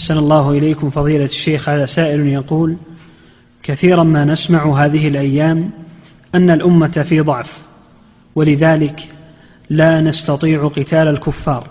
أحسن الله إليكم فضيلة الشيخ. هذا سائل يقول: كثيرا ما نسمع هذه الأيام أن الأمة في ضعف، ولذلك لا نستطيع قتال الكفار،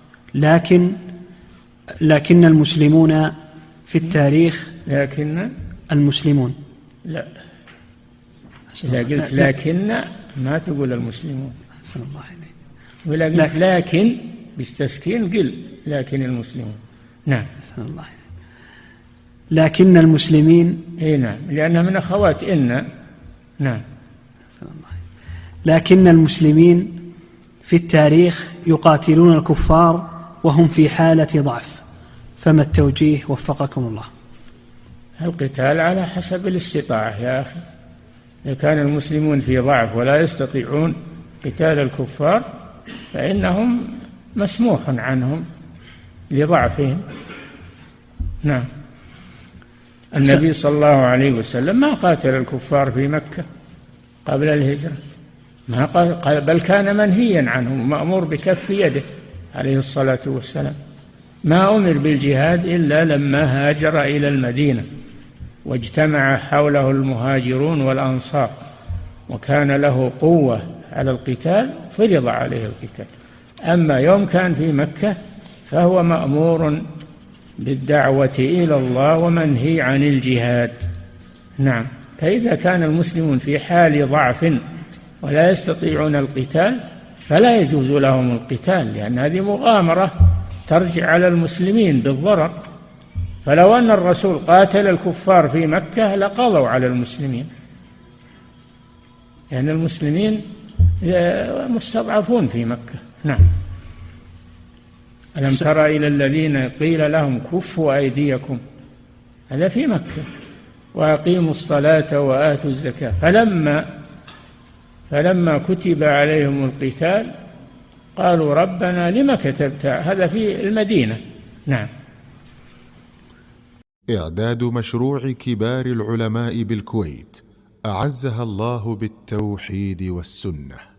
لكن المسلمون في التاريخ. لكن المسلمون، لا، إذا قلت لكن ما تقول المسلمون، أحسن الله إليك. ولا قلت لكن بالتسكين قل لكن المسلمون. نعم. أحسن الله إليك. لكن المسلمين، اي نعم، لأنها من أخوات إن. نعم. أحسن الله إليك. لكن المسلمين في التاريخ يقاتلون الكفار وهم في حالة ضعف، فما التوجيه وفقكم الله؟ القتال على حسب الاستطاعة يا أخي. إذا كان المسلمون في ضعف ولا يستطيعون قتال الكفار فإنهم مسموح عنهم لضعفهم. نعم. النبي صلى الله عليه وسلم ما قاتل الكفار في مكة قبل الهجرة، بل كان منهيا عنهم، مأمور بكف يده عليه الصلاة والسلام. ما أمر بالجهاد إلا لما هاجر إلى المدينة واجتمع حوله المهاجرون والأنصار، وكان له قوة على القتال فرض عليه القتال. أما يوم كان في مكة فهو مأمور بالدعوة إلى الله ومنهي عن الجهاد. نعم. فإذا كان المسلمون في حال ضعف ولا يستطيعون القتال فلا يجوز لهم القتال، لأن هذه مغامرة ترجع على المسلمين بالضرر. فلو أن الرسول قاتل الكفار في مكة لقضوا على المسلمين، لأن المسلمين مستضعفون في مكة. نعم. ألم تر إلى الذين قيل لهم كفوا أيديكم، هذا في مكة، وأقيموا الصلاة وآتوا الزكاة، فلما كتب عليهم القتال قالوا ربنا لما كتبت، هذا في المدينة. نعم. إعداد مشروع كبار العلماء بالكويت أعزها الله بالتوحيد والسنة.